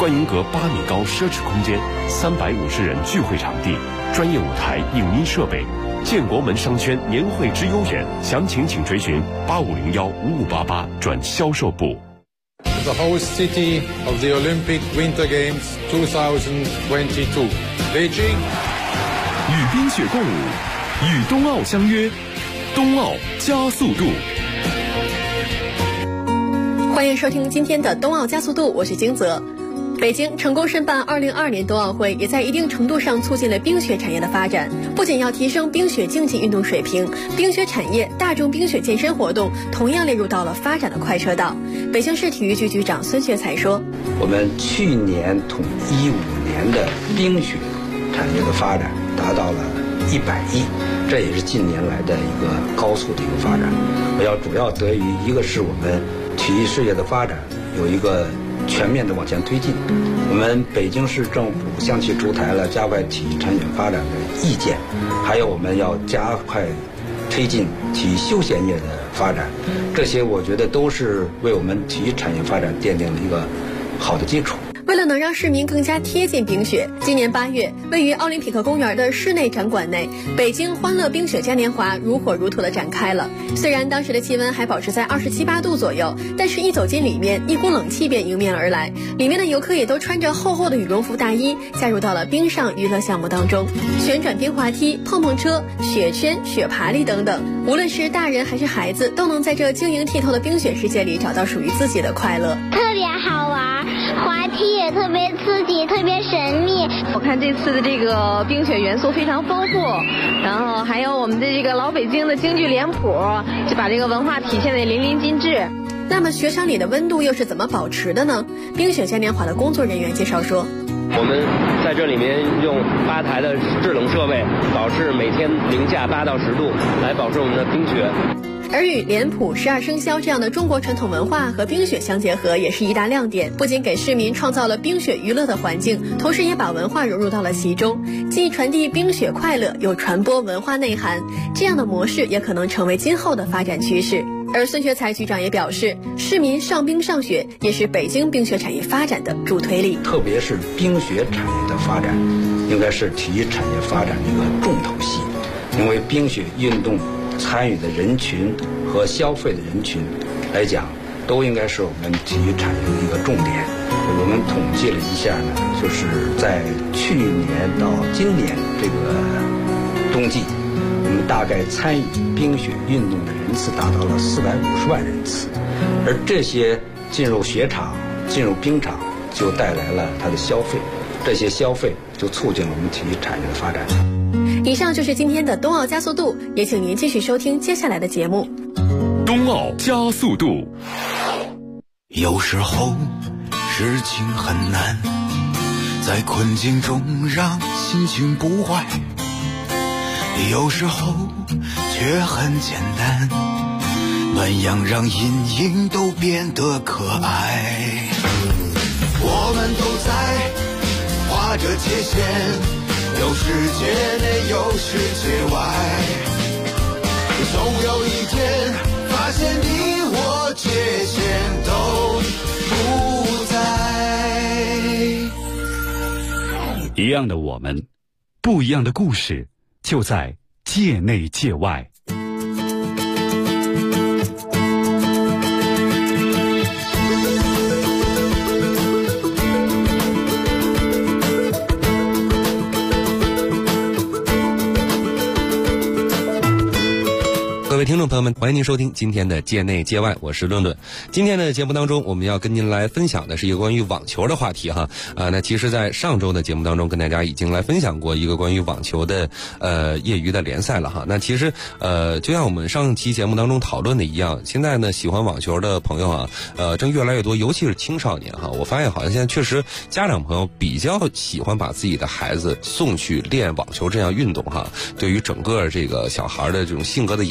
观云阁8米高奢侈空间，350人聚会场地，专业舞台、影音设备。建国门商圈年会之优选，详情请追询85015588转销售部。 The host city of the Olympic Winter Games 2022, Beijing。 与冰雪共舞，与冬奥相约，冬奥加速度。 欢迎收听今天的冬奥加速度，我是金泽。北京成功申办2022年冬奥会，也在一定程度上促进了冰雪产业的发展。不仅要提升冰雪竞技运动水平，冰雪产业、大众冰雪健身活动同样列入到了发展的快车道。北京市体育局局长孙学才说：“ 我们去年统15年的冰雪产业的发展达到了100亿，这也是近年来的一个高速的一个发展。主要得益于一个是我们体育事业的发展有一个全面的往前推进，我们北京市政府向其出台了加快体育产业发展的意见，还有我们要加快推进体育休闲业的发展，这些我觉得都是为我们体育产业发展奠定了一个好的基础。” 为了能让市民更加贴近冰雪，今年8月，位于奥林匹克公园的室内展馆内，北京欢乐冰雪嘉年华如火如荼地展开了。虽然当时的气温还保持在27、8度左右，但是一走进里面，一股冷气便迎面而来。里面的游客也都穿着厚厚的羽绒服大衣，加入到了冰上娱乐项目当中，旋转冰滑梯、碰碰车、雪圈、雪爬犁等等。无论是大人还是孩子，都能在这晶莹剔透的冰雪世界里找到属于自己的快乐。 特别好玩，滑梯也特别刺激，特别神秘。 我看这次的这个冰雪元素非常丰富，然后还有我们的这个老北京的京剧脸谱，就把这个文化体现得淋漓尽致。 那么雪场里的温度又是怎么保持的呢？冰雪嘉年华的工作人员介绍说， 我们在这里面用8台的制冷设备，保持每天零下8到10度，来保持我们的冰雪。 而与脸谱、12生肖这样的中国传统文化和冰雪相结合，也是一大亮点。不仅给市民创造了冰雪娱乐的环境，同时也把文化融入到了其中，既传递冰雪快乐，又传播文化内涵。这样的模式也可能成为今后的发展趋势。而孙学才局长也表示，市民上冰上雪也是北京冰雪产业发展的助推力。 特别是冰雪产业的发展，应该是体育产业发展的一个重头戏，因为冰雪运动参与的人群和消费的人群来讲，都应该是我们体育产业的一个重点。我们统计了一下呢，就是在去年到今年这个冬季，我们大概参与冰雪运动的人次达到了450万人次，而这些进入雪场、进入冰场，就带来了它的消费，这些消费就促进了我们体育产业的发展。 以上就是今天的冬奥加速度，也请您继续收听接下来的节目。 冬奥加速度。 有时候事情很难，在困境中让心情不坏，有时候却很简单，那样让阴影都变得可爱。我们都在画着界限，有世界内有世界外，总有一天发现你我界限都不在。 一样的我们，不一样的故事，就在界内界外。 各位听众朋友们，欢迎您收听今天的界内界外，我是论论。今天的节目当中，我们要跟您来分享的是一个关于网球的话题哈。那其实在上周的节目当中跟大家已经来分享过一个关于网球的业余的联赛了哈。那其实就像我们上期节目当中讨论的一样，现在呢喜欢网球的朋友啊正越来越多，尤其是青少年哈。我发现好像现在确实家长朋友比较喜欢把自己的孩子送去练网球这样运动哈。对于整个这个小孩的这种性格的养成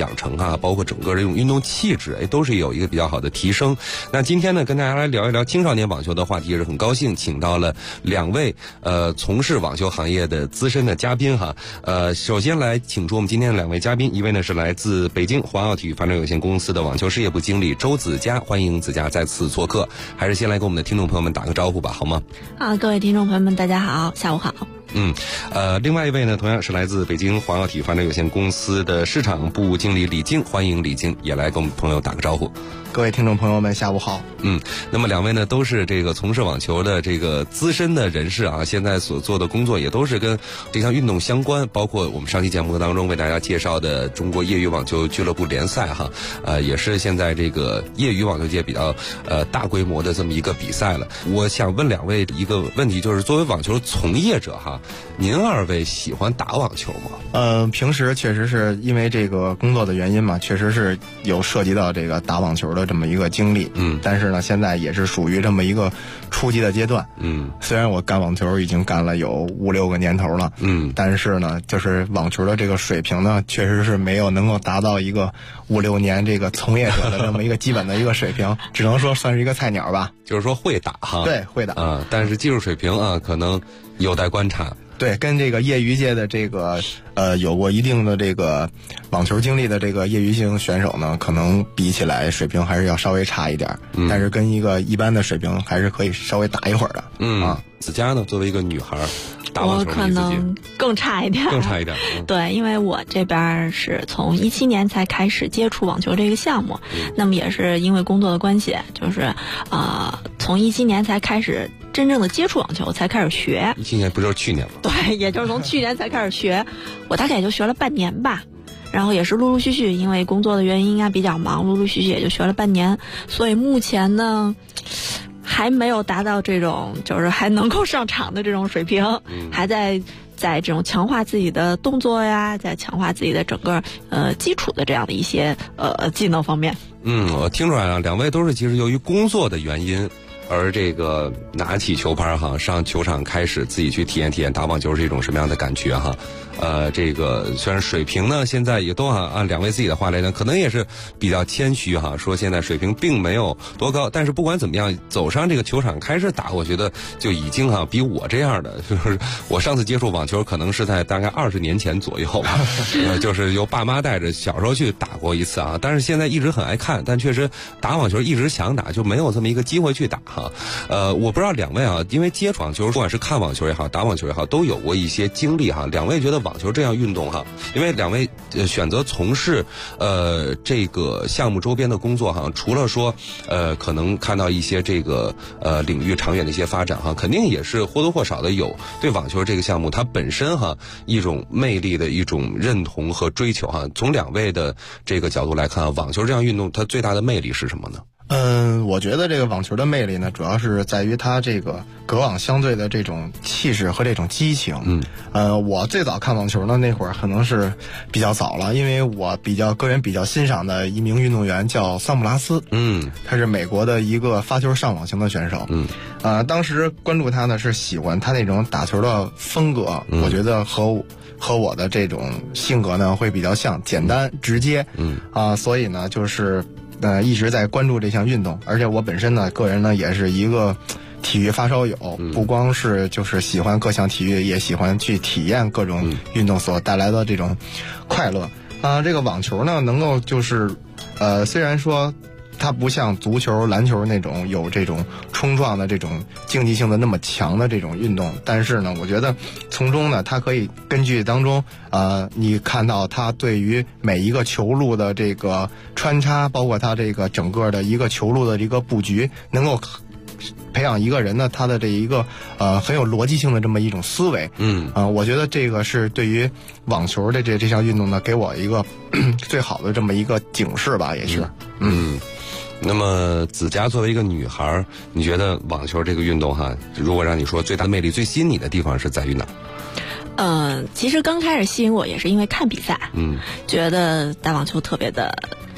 啊，包括整个这种运动气质，都是有一个比较好的提升。那今天呢，跟大家来聊一聊青少年网球的话题，也是很高兴请到了2位从事网球行业的资深的嘉宾哈。首先来请出我们今天的2位嘉宾，一位呢是来自北京环奥体育发展有限公司的网球事业部经理周子佳，欢迎子佳再次做客。还是先来跟我们的听众朋友们打个招呼吧，好吗？ 各位听众朋友们，大家好，下午好。 另外一位呢，同样是来自北京环奥体育发展有限公司的市场部经理李静，欢迎李静也来跟我们朋友打个招呼。 各位听众朋友们，下午好。 那么2位呢都是这个从事网球的这个资深的人士啊，现在所做的工作也都是跟这项运动相关，包括我们上期节目当中为大家介绍的中国业余网球俱乐部联赛哈，也是现在这个业余网球界比较大规模的这么一个比赛了。我想问2位一个问题，就是作为网球从业者哈，您2位喜欢打网球吗？ 平时确实是因为这个工作的原因嘛，确实是有涉及到这个打网球的这么一个经历。但是呢，现在也是属于这么一个初级的阶段。虽然我干网球已经干了有5-6个年头了。但是呢，就是网球的这个水平呢，确实是没有能够达到一个5-6年这个从业者的这么一个基本的一个水平，只能说算是一个菜鸟吧。 就是说会打哈。 对，会打但是技术水平啊，可能有待观察。 对，跟这个业余界的这个有过一定的这个网球经历的这个业余性选手呢，可能比起来水平还是要稍微差一点。但是跟一个一般的水平还是可以稍微打一会儿的。 子佳呢，作为一个女孩打网球， 我可能更差一点。对，因为我这边是从17年才开始接触网球这个项目，那么也是因为工作的关系，就是从17年才开始真正的接触网球，才开始学。 17年不就是去年吗？ 对，也就是从去年才开始学，我大概也就学了半年吧。然后也是陆陆续续，因为工作的原因比较忙，陆陆续续也就学了半年。所以目前呢，还没有达到这种就是还能够上场的这种水平，还在这种强化自己的动作呀，在强化自己的整个基础的这样的一些技能方面。 我听出来了，2位都是其实由于工作的原因，而这个拿起球拍哈，上球场开始自己去体验体验打网球是一种什么样的感觉哈。这个虽然水平呢现在也都按2位自己的话来讲，可能也是比较谦虚哈，说现在水平并没有多高，但是不管怎么样，走上这个球场开始打，我觉得就已经比我这样的，就是我上次接触网球可能是在大概20年前左右吧，就是由爸妈带着小时候去打过一次啊，但是现在一直很爱看，但确实打网球一直想打，就没有这么一个机会去打哈。我不知道2位因为接触网球，不管是看网球也好，打网球也好，都有过一些经历哈。2位觉得网球这样运动哈，因为2位选择从事这个项目周边的工作哈，除了说可能看到一些这个领域长远的一些发展哈，肯定也是或多或少的有对网球这个项目它本身哈一种魅力的一种认同和追求哈。从2位的这个角度来看，网球这样运动它最大的魅力是什么呢？ 我觉得这个网球的魅力呢，主要是在于它这个隔网相对的这种气势和这种激情。我最早看网球呢，那会儿可能是比较早了，因为我个人比较欣赏的一名运动员叫桑普拉斯。他是美国的一个发球上网型的选手。当时关注他呢，是喜欢他那种打球的风格。我觉得和我的这种性格呢会比较像，简单直接。所以呢就是一直在关注这项运动，而且我本身呢，个人呢也是一个体育发烧友，不光是就是喜欢各项体育，也喜欢去体验各种运动所带来的这种快乐。这个网球呢，能够就是虽然说它不像足球、篮球那种有这种冲撞的这种竞技性的那么强的这种运动，但是呢，我觉得从中呢，它可以根据当中你看到它对于每一个球路的这个穿插，包括它这个整个的一个球路的一个布局，能够培养一个人呢他的这一个很有逻辑性的这么一种思维。我觉得这个是对于网球的这项运动呢，给我一个最好的这么一个警示吧，也是。 那么子佳作为一个女孩，你觉得网球这个运动哈，如果让你说最大魅力、最吸引你的地方是在于哪？ 其实刚开始吸引我也是因为看比赛，觉得打网球特别的。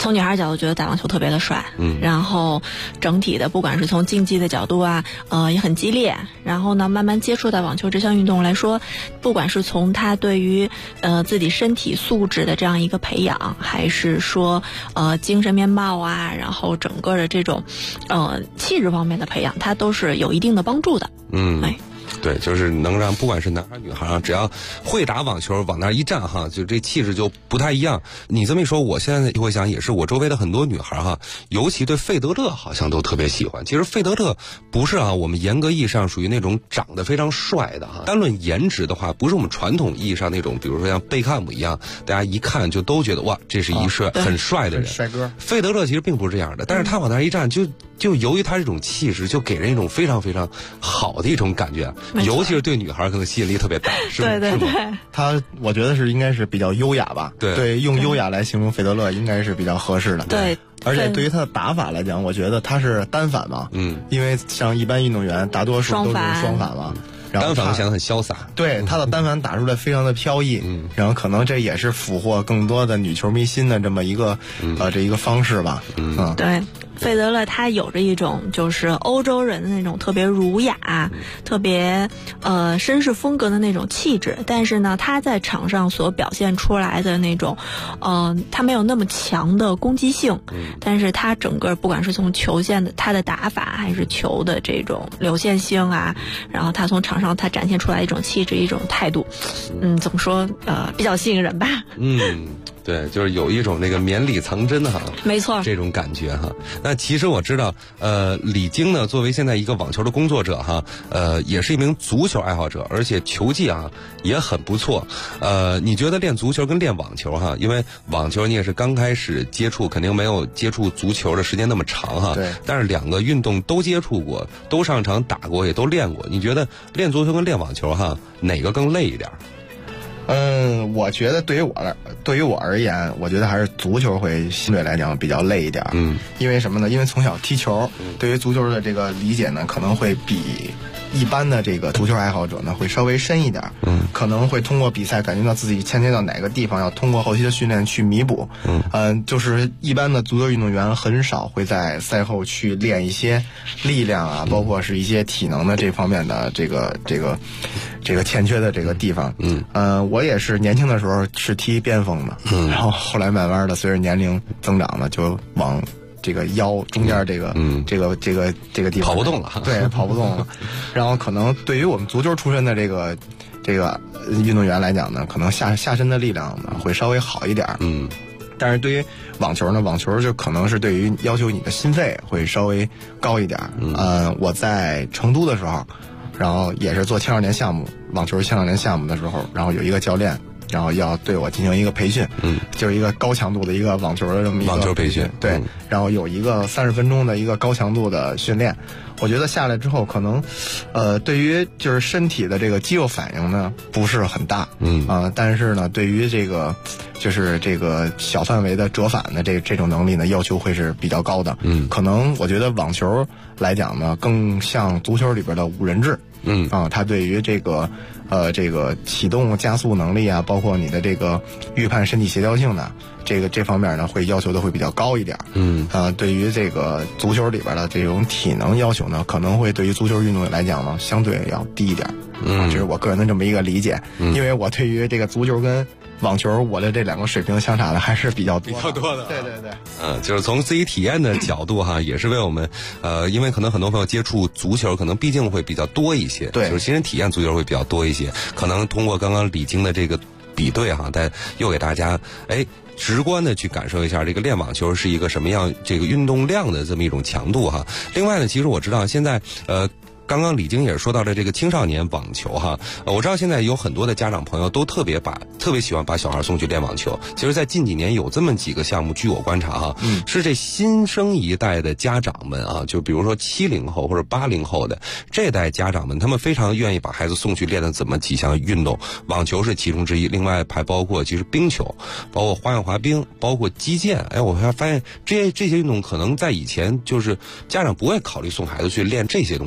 从女孩角度觉得打网球特别的帅，然后整体的不管是从竞技的角度啊，也很激烈。然后呢，慢慢接触到网球这项运动来说，不管是从他对于自己身体素质的这样一个培养，还是说精神面貌啊，然后整个的这种气质方面的培养，它都是有一定的帮助的。 对，就是能让不管是男孩女孩啊，只要会打网球，往那一站哈，就这气质就不太一样。你这么一说，我现在会想，也是我周围的很多女孩哈，尤其对费德勒好像都特别喜欢。其实费德勒不是啊，我们严格意义上属于那种长得非常帅的哈。单论颜值的话，不是我们传统意义上那种，比如说像贝克汉姆一样，大家一看就都觉得哇，这是一很帅的人， 帅哥。 费德勒其实并不是这样的，但是他往那一站就由于他这种气质，就给人一种非常非常好的一种感觉，尤其是对女孩可能吸引力特别大，是吗？ 对， 他我觉得应该是比较优雅吧。对，用优雅来形容费德勒应该是比较合适的。 对， 而且对于他的打法来讲，我觉得他是单反嘛，因为像一般运动员大多数都是双反嘛。 单反显得很潇洒， 对他的单反打出来非常的飘逸，然后可能这也是俘获更多的女球迷心的这么一个这一个方式吧。 对，费德勒他有着一种就是欧洲人的那种特别儒雅、特别绅士风格的那种气质，但是呢，他在场上所表现出来的那种，他没有那么强的攻击性，但是他整个不管是从球线的他的打法，还是球的这种流线性啊，然后他从场上他展现出来一种气质、一种态度，怎么说比较吸引人吧。 对，就是有一种那个绵里藏针哈， 没错， 这种感觉哈。那其实我知道，李菁呢，作为现在一个网球的工作者哈，也是一名足球爱好者，而且球技啊也很不错。你觉得练足球跟练网球哈，因为网球你也是刚开始接触，肯定没有接触足球的时间那么长哈。 对。 但是两个运动都接触过，都上场打过，也都练过。你觉得练足球跟练网球哈，哪个更累一点？ 我觉得对于我而言，我觉得还是足球会相对来讲比较累一点。因为什么呢？因为从小踢球，对于足球的这个理解呢，可能会比一般的这个足球爱好者呢会稍微深一点。可能会通过比赛感觉到自己欠缺到哪个地方，要通过后期的训练去弥补。就是一般的足球运动员很少会在赛后去练一些力量啊，包括是一些体能的这方面的这个欠缺的这个地方。我也是年轻的时候是踢边锋的，然后后来慢慢的随着年龄增长呢，就往这个腰中间这个地方跑不动了， 对，跑不动了。然后可能对于我们足球出身的这个运动员来讲呢，可能下身的力量呢会稍微好一点。但是对于网球呢，网球就可能是对于要求你的心肺会稍微高一点。我在成都的时候，然后也是做青少年项目，网球青少年项目的时候，然后有一个教练，然后要对我进行一个培训，就是一个高强度的一个网球的这么一个网球培训， 对，然后有一个30分钟的一个高强度的训练。我觉得下来之后，可能，对于就是身体的这个肌肉反应呢不是很大，但是呢，对于这个就是这个小范围的折返的这种能力呢，要求会是比较高的。可能我觉得网球来讲呢，更像足球里边的五人制。它对于这个启动加速能力啊，包括你的这个预判身体协调性呢，这方面呢会要求的会比较高一点。对于这个足球里边的这种体能要求呢，可能会对于足球运动员来讲呢，相对要低一点。这是我个人的这么一个理解。因为我对于这个足球跟网球，我的这两个水平相差的还是比较多的。对。 就是从自己体验的角度哈，也是为我们因为可能很多朋友接触足球，可能毕竟会比较多一些， 对， 就是新人体验足球会比较多一些。可能通过刚刚李菁的这个比对哈，又给大家直观的去感受一下这个练网球是一个什么样这个运动量的这么一种强度哈。另外呢，其实我知道现在刚刚李菁也是说到了这个青少年网球哈，我知道现在有很多的家长朋友都特别喜欢把小孩送去练网球。其实，在近几年有这么几个项目，据我观察哈，是这新生一代的家长们啊，就比如说70后或者80后的这代家长们，他们非常愿意把孩子送去练的这么几项运动，网球是其中之一，另外还包括其实冰球，包括花样滑冰，包括击剑。我还发现这些运动可能在以前就是家长不会考虑送孩子去练这些东西的，但是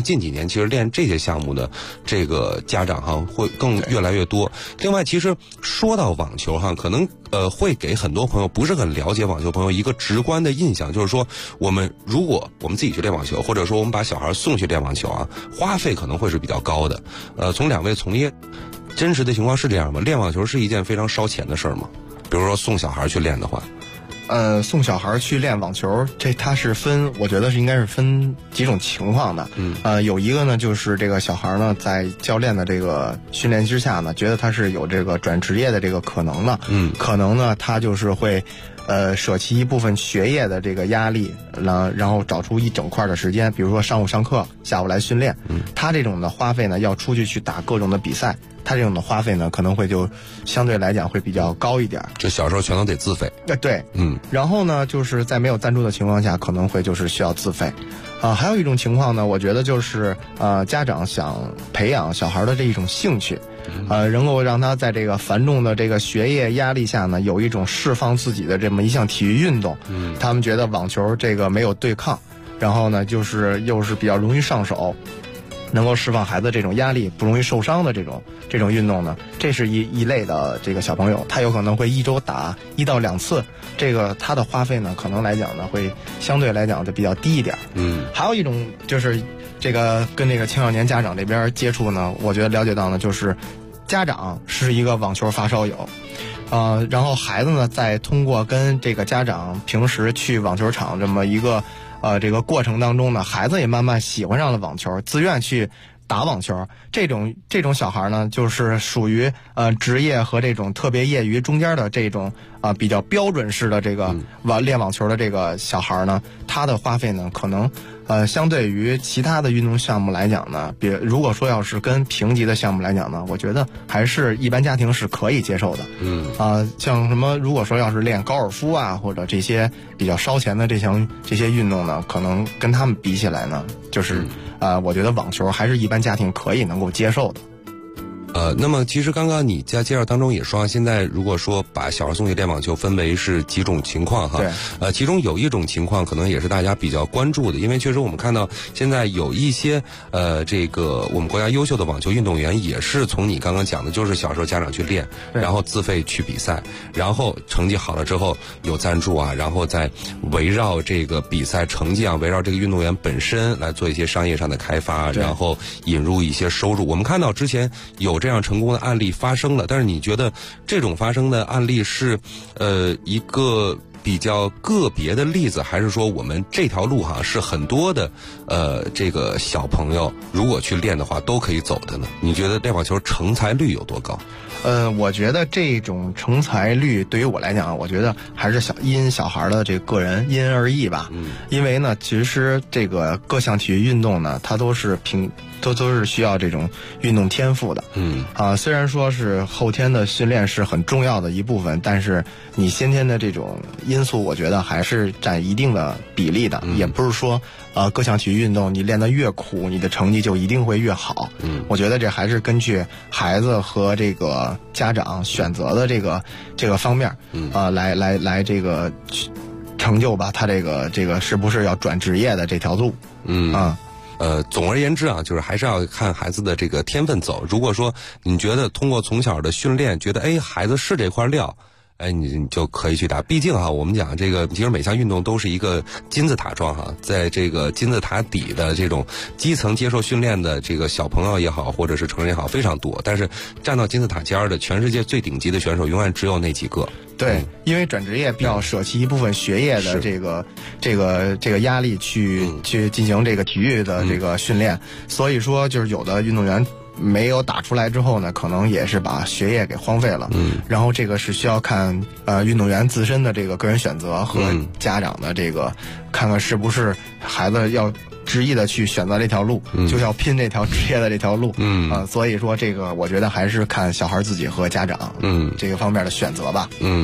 近几年其实练这些项目的这个家长哈会更越来越多。另外，其实说到网球哈，可能会给很多朋友不是很了解网球朋友一个直观的印象，就是说如果我们自己去练网球，或者说我们把小孩送去练网球啊，花费可能会是比较高的。从两位从业，真实的情况是这样吗？练网球是一件非常烧钱的事儿吗？比如说送小孩去练的话。 送小孩去练网球，它是我觉得应该是分几种情况的。有一个呢，就是这个小孩呢，在教练的这个训练之下呢，觉得他是有这个转职业的这个可能的。可能呢，他就是会舍弃一部分学业的这个压力，然后找出一整块的时间，比如说上午上课，下午来训练。他这种的花费呢，要出去打各种的比赛。他这种的花费呢，可能会就相对来讲会比较高一点。 这小时候全都得自费。 对，然后呢，就是在没有赞助的情况下，可能会就是需要自费。还有一种情况呢，我觉得就是家长想培养小孩的这一种兴趣，能够让他在这个繁重的这个学业压力下呢，有一种释放自己的这么一项体育运动。他们觉得网球这个没有对抗，然后呢，就是又是比较容易上手。能够释放孩子这种压力，不容易受伤的这种运动呢，这是一类的这个小朋友，他有可能会一周打1到2次，这个他的花费呢，可能来讲呢，会相对来讲就比较低一点。还有一种就是这个跟这个青少年家长这边接触呢，我觉得了解到呢，就是家长是一个网球发烧友。然后孩子呢，在通过跟这个家长平时去网球场这么一个这个过程当中呢，孩子也慢慢喜欢上了网球，自愿去打网球。这种小孩呢，就是属于职业和这种特别业余中间的这种比较标准式的这个练网球的这个小孩呢，他的花费呢，可能相对于其他的运动项目来讲呢，如果说要是跟评级的项目来讲呢，我觉得还是一般家庭是可以接受的。像什么如果说要是练高尔夫啊，或者这些比较烧钱的这些运动呢，可能跟他们比起来呢，就是我觉得网球还是一般家庭可以能够接受的。 那么其实刚刚你在介绍当中也说，现在如果说把小孩送去练网球，分为是几种情况哈。 对。 其中有一种情况可能也是大家比较关注的，因为确实我们看到现在有一些这个我们国家优秀的网球运动员也是从你刚刚讲的，就是小时候家长去练，然后自费去比赛，然后成绩好了之后有赞助啊，然后再围绕这个比赛成绩啊，围绕这个运动员本身来做一些商业上的开发，然后引入一些收入。我们看到之前有这样成功的案例发生了，但是你觉得这种发生的案例是一个比较个别的例子，还是说我们这条路哈是很多的这个小朋友如果去练的话都可以走的呢？你觉得练网球成才率有多高？ 我觉得这种成才率对于我来讲，我觉得还是因小孩的这个个人因人而异吧。因为呢，其实这个各项体育运动呢，它都是需要这种运动天赋的。虽然说是后天的训练是很重要的一部分，但是你先天的这种因素，我觉得还是占一定的比例的。也不是说各项体育运动你练得越苦，你的成绩就一定会越好。我觉得这还是根据孩子和这个家长选择的这个方面来这个成就吧，他这个是不是要转职业的这条路。 总而言之啊，就是还是要看孩子的这个天分走。如果说你觉得通过从小的训练，觉得孩子是这块料，你就可以去打。毕竟哈，我们讲这个，其实每项运动都是一个金字塔状哈，在这个金字塔底的这种基层接受训练的这个小朋友也好，或者是成人也好，非常多。但是站到金字塔尖的全世界最顶级的选手，永远只有那几个。 对，因为转职业必要舍弃一部分学业的这个压力去进行这个体育的这个训练，所以说就是有的运动员没有打出来之后呢，可能也是把学业给荒废了。然后这个是需要看运动员自身的这个个人选择和家长的这个看看是不是孩子要执意的去选择这条路，就要拼这条职业的这条路。所以说这个我觉得还是看小孩自己和家长这个方面的选择吧。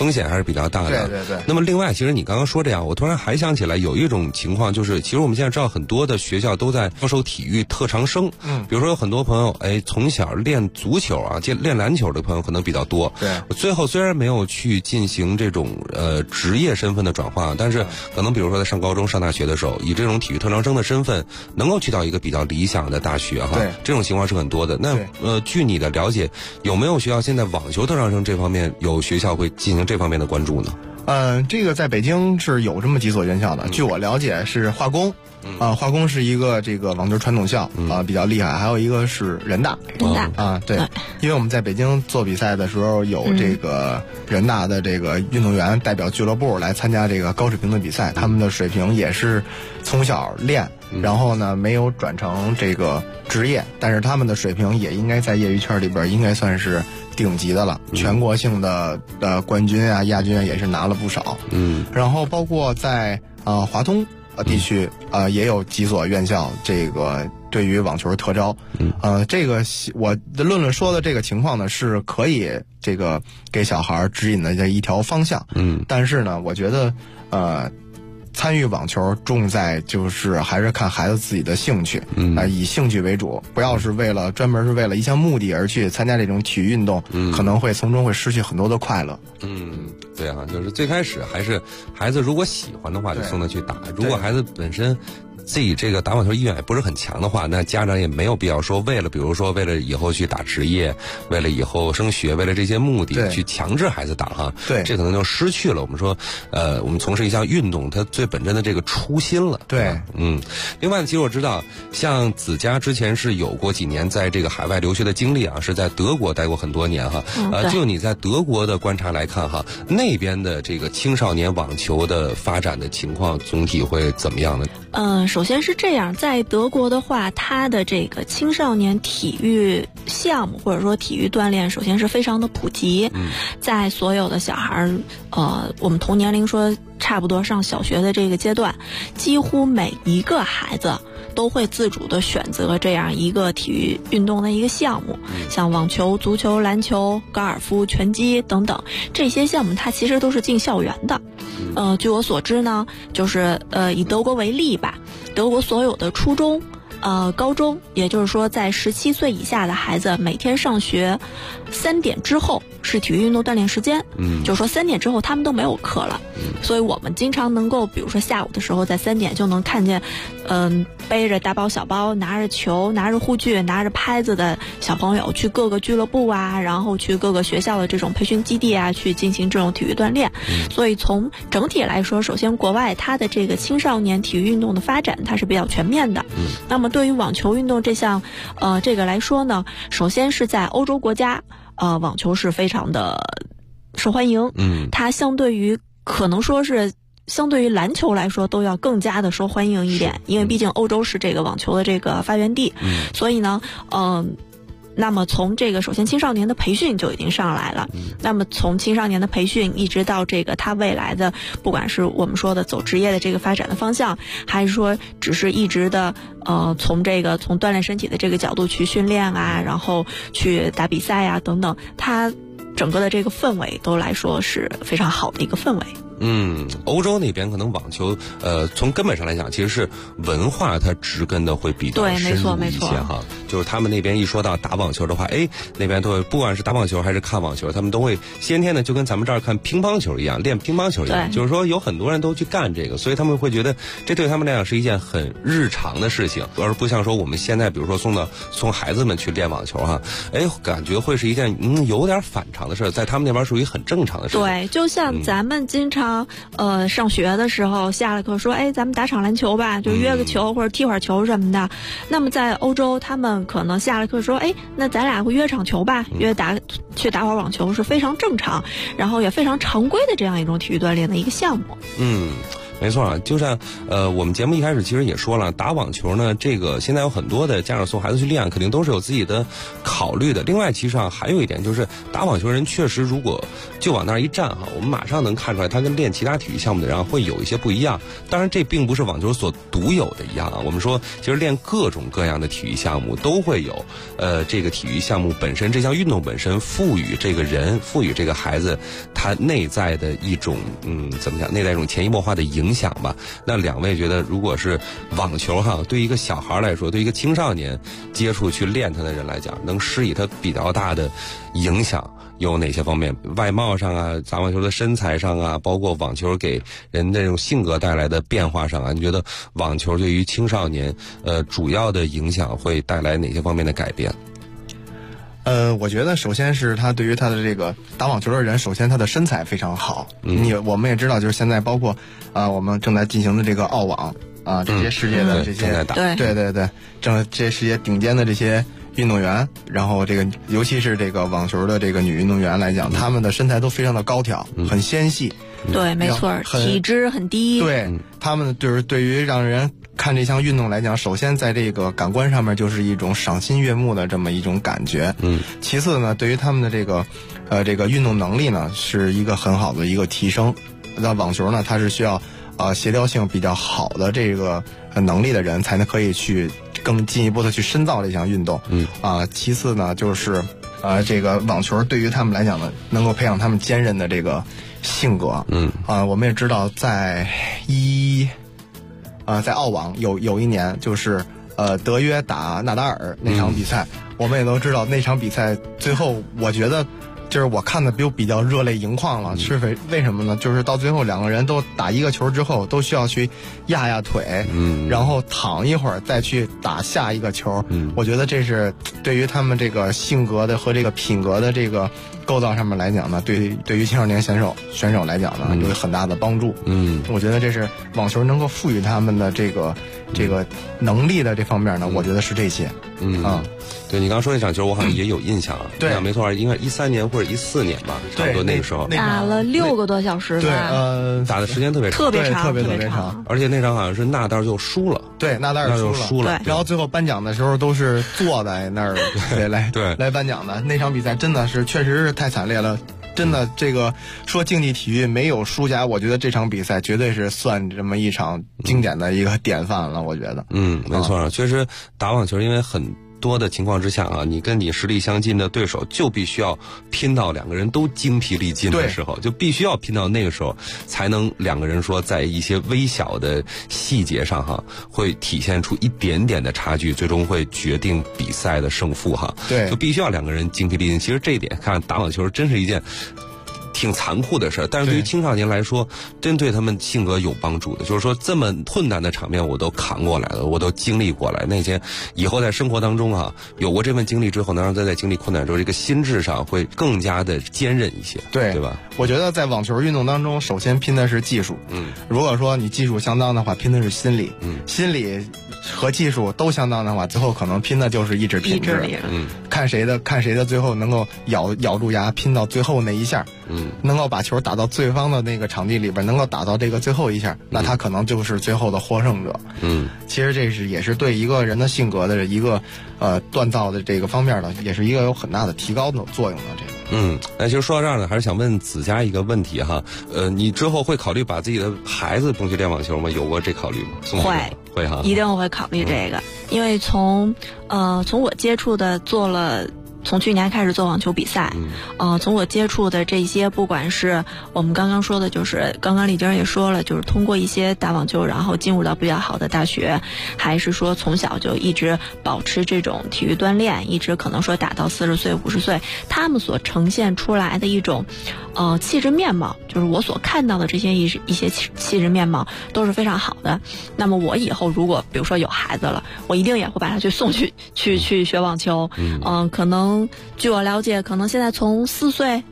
风险还是比较大的。 对。 那么另外，其实你刚刚说这样，我突然还想起来有一种情况，就是其实我们现在知道很多的学校都在招收体育特长生。比如说有很多朋友从小练足球啊，练篮球的朋友可能比较多。 对。 最后虽然没有去进行这种职业身份的转换，但是可能比如说在上高中、上大学的时候，以这种体育特长生的身份，能够去到一个比较理想的大学哈。 对。 这种情况是很多的。那据你的了解，有没有学校现在网球特长生这方面有学校会进行这方面的关注呢？ 这个在北京是有这么几所院校的。据我了解是化工，化工是一个这个网球传统校比较厉害，还有一个是人大对，因为我们在北京做比赛的时候，有这个人大的这个运动员代表俱乐部来参加这个高水平的比赛，他们的水平也是从小练，然后呢没有转成这个职业，但是他们的水平也应该在业余圈里边应该算是顶级的了，全国性的冠军啊、亚军啊也是拿了不少。然后包括在华东地区也有几所院校这个对于网球特招。这个我的论说的这个情况呢是可以这个给小孩指引的这一条方向。但是呢我觉得参与网球重在就是还是看孩子自己的兴趣，以兴趣为主，不要是专门是为了一项目的而去参加这种体育运动，可能会从中会失去很多的快乐。 对啊，就是最开始还是孩子如果喜欢的话就送他去打，如果孩子本身自己这个打网球意愿也不是很强的话，那家长也没有必要说比如说为了以后去打职业，为了以后升学，为了这些目的去强制孩子打哈。 对， 这可能就失去了我们说我们从事一项运动它最本真的这个初心了。 对， 另外其实我知道像子佳之前是有过几年在这个海外留学的经历啊，是在德国待过很多年哈。就你在德国的观察来看哈，那边的这个青少年网球的发展的情况总体会怎么样呢？ 首先是这样，在德国的话，它的这个青少年体育项目或者说体育锻炼，首先是非常的普及。在所有的小孩我们同年龄说差不多上小学的这个阶段，几乎每一个孩子都会自主的选择这样一个体育运动的一个项目，像网球、足球、篮球、高尔夫、拳击等等，这些项目它其实都是进校园的。据我所知呢，就是以德国为例吧，德国所有的初中、高中，也就是说在17岁以下的孩子，每天上学3点之后是体育运动锻炼时间。就是说3点之后他们都没有课了。所以我们经常能够，比如说下午的时候在3点就能看见背着大包小包，拿着球、拿着护具、拿着拍子的小朋友去各个俱乐部啊，然后去各个学校的这种培训基地啊，去进行这种体育锻炼。所以从整体来说，首先国外它的这个青少年体育运动的发展它是比较全面的。那么对于网球运动这项这个来说呢，首先是在欧洲国家网球是非常的受欢迎。它相对于可能说是相对于篮球来说都要更加的受欢迎一点，因为毕竟欧洲是这个网球的这个发源地。所以呢那么从这个首先青少年的培训就已经上来了。那么从青少年的培训一直到这个他未来的不管是我们说的走职业的这个发展的方向，还是说只是一直的从锻炼身体的这个角度去训练啊，然后去打比赛啊等等，他整个的这个氛围都来说是非常好的一个氛围。 欧洲那边可能网球从根本上来讲其实是文化它植根的会比较深入一些哈。就是他们那边一说到打网球的话，那边都会不管是打网球还是看网球，他们都会先天的就跟咱们这儿看乒乓球一样，练乒乓球一样。就是说有很多人都去干这个，所以他们会觉得这对他们来讲是一件很日常的事情，而不像说我们现在比如说送孩子们去练网球哈，感觉会是一件有点反常的事，在他们那边属于很正常的事情。 对，就像咱们经常上学的时候下了课说咱们打场篮球吧，就约个球或者踢会儿球什么的。那么在欧洲他们可能下了课说那咱俩会约场球吧，去打会儿网球是非常正常，然后也非常常规的这样一种体育锻炼的一个项目。 没错啊，就像我们节目一开始其实也说了，打网球呢，这个现在有很多的家长送孩子去练，肯定都是有自己的考虑的。另外，其实啊还有一点就是，打网球人确实如果就往那儿一站哈，我们马上能看出来，他跟练其他体育项目的人会有一些不一样。当然，这并不是网球所独有的一样啊。我们说，其实练各种各样的体育项目都会有，这个体育项目本身，这项运动本身赋予这个人、赋予这个孩子他内在的一种怎么讲？内在一种潜移默化的影响吧。那两位觉得，如果是网球哈，对于一个小孩来说，对于一个青少年接触去练他的人来讲，能施以他比较大的影响有哪些方面？外貌上啊，打网球的身材上啊，包括网球给人这种性格带来的变化上啊，你觉得网球对于青少年主要的影响会带来哪些方面的改变？ 我觉得首先是他对于他的这个打网球的人，首先他的身材非常好。我们也知道，就是现在包括我们正在进行的这个澳网啊，这些世界的这些对，这些世界顶尖的这些运动员，然后这个尤其是这个网球的这个女运动员来讲，他们的身材都非常的高挑，很纤细。 对，没错，体脂很低。 对，他们就是对于让人看这项运动来讲，首先在这个感官上面就是一种赏心悦目的这么一种感觉。其次呢，对于他们的这个运动能力呢，是一个很好的一个提升。那网球呢，它是需要协调性比较好的这个能力的人才能可以去更进一步的去深造这项运动。其次呢，就是这个网球对于他们来讲呢，能够培养他们坚韧的这个性格。我们也知道在澳网有一年就是德约打纳达尔那场比赛，我们也都知道那场比赛最后我觉得就是我看的比较热泪盈眶了，是为什么呢？就是到最后两个人都打一个球之后，都需要去压腿，然后躺一会儿再去打下一个球。我觉得这是对于他们这个性格的和这个品格的这个构造上面来讲呢，对于青少年选手来讲呢，有很大的帮助。我觉得这是网球能够赋予他们的这个能力的这方面呢，我觉得是这些。 对，你刚刚说那场球，我好像也有印象啊。对，没错，应该13年或者14年吧，差不多那个时候打了6个多小时吧。 对，打的时间特别长， 特别长， 而且那场好像是纳达尔就输了。 对，纳达尔输了。然后最后颁奖的时候都是坐在那儿来颁奖的。那场比赛真的是确实是太惨烈了。真的，这个说竞技体育没有输家，我觉得这场比赛绝对是算这么一场经典的一个典范了。我觉得， 没错，确实打网球，因为很多的情况之下啊，你跟你实力相近的对手就必须要拼到两个人都精疲力尽的时候，就必须要拼到那个时候，才能两个人说在一些微小的细节上哈，会体现出一点点的差距，最终会决定比赛的胜负哈。 对， 就必须要两个人精疲力尽。其实这一点看打网球真是一件挺残酷的事儿，但是对于青少年来说，真对他们性格有帮助的。就是说，这么困难的场面我都扛过来了，我都经历过来。那些以后在生活当中啊，有过这份经历之后，能让他在经历困难之后，这个心智上会更加的坚韧一些，对吧？ 我觉得在网球运动当中，首先拼的是技术。如果说你技术相当的话，拼的是心理。心理和技术都相当的话，最后可能拼的就是意志品质。看谁的最后能够咬住牙拼到最后那一下。能够把球打到对方的那个场地里边，能够打到这个最后一下，那他可能就是最后的获胜者。其实这也是对一个人的性格的一个锻造的这个方面呢，也是一个有很大的提高的作用的这个。 那其实说到这儿呢，还是想问子佳一个问题哈，你之后会考虑把自己的孩子送去练网球吗？有过这考虑吗？会哈， 一定会考虑这个，因为从我接触的从去年开始做网球比赛，从我接触的这些，不管是我们刚刚说的，就是刚刚丽晶也说了，就是通过一些打网球，然后进入到比较好的大学，还是说从小就一直保持这种体育锻炼，一直可能说打到40岁、50岁，他们所呈现出来的一种气质面貌，就是我所看到的这些一些气质面貌都是非常好的。那么我以后如果比如说有孩子了，我一定也会把他去送去学网球。可能据我了解，可能现在从4岁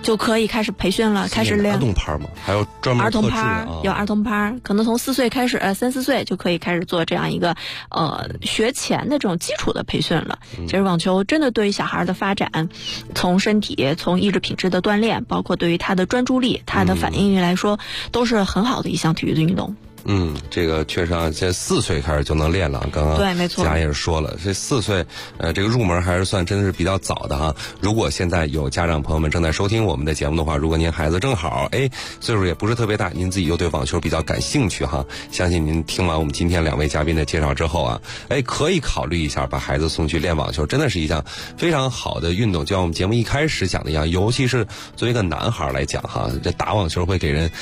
就可以开始培训了，开始练儿童班吗？还有专门儿童班，有儿童班，可能从4岁开始，3、4岁就可以开始做这样一个学前的这种基础的培训了。其实网球真的对于小孩的发展，从身体、从意志品质的锻炼，包括对于他的专注力、他的反应力来说，都是很好的一项体育的运动。 这个确实现在4岁开始就能练了。刚刚对，没错， 家也是说了，这4岁，这个入门还是算真的是比较早的哈。如果现在有家长朋友们正在收听我们的节目的话，如果您孩子正好岁数也不是特别大，您自己又对网球比较感兴趣哈，相信您听完我们今天2位嘉宾的介绍之后啊，可以考虑一下把孩子送去练网球，真的是一项非常好的运动。就像我们节目一开始讲的一样，尤其是作为一个男孩来讲哈，这打网球会给人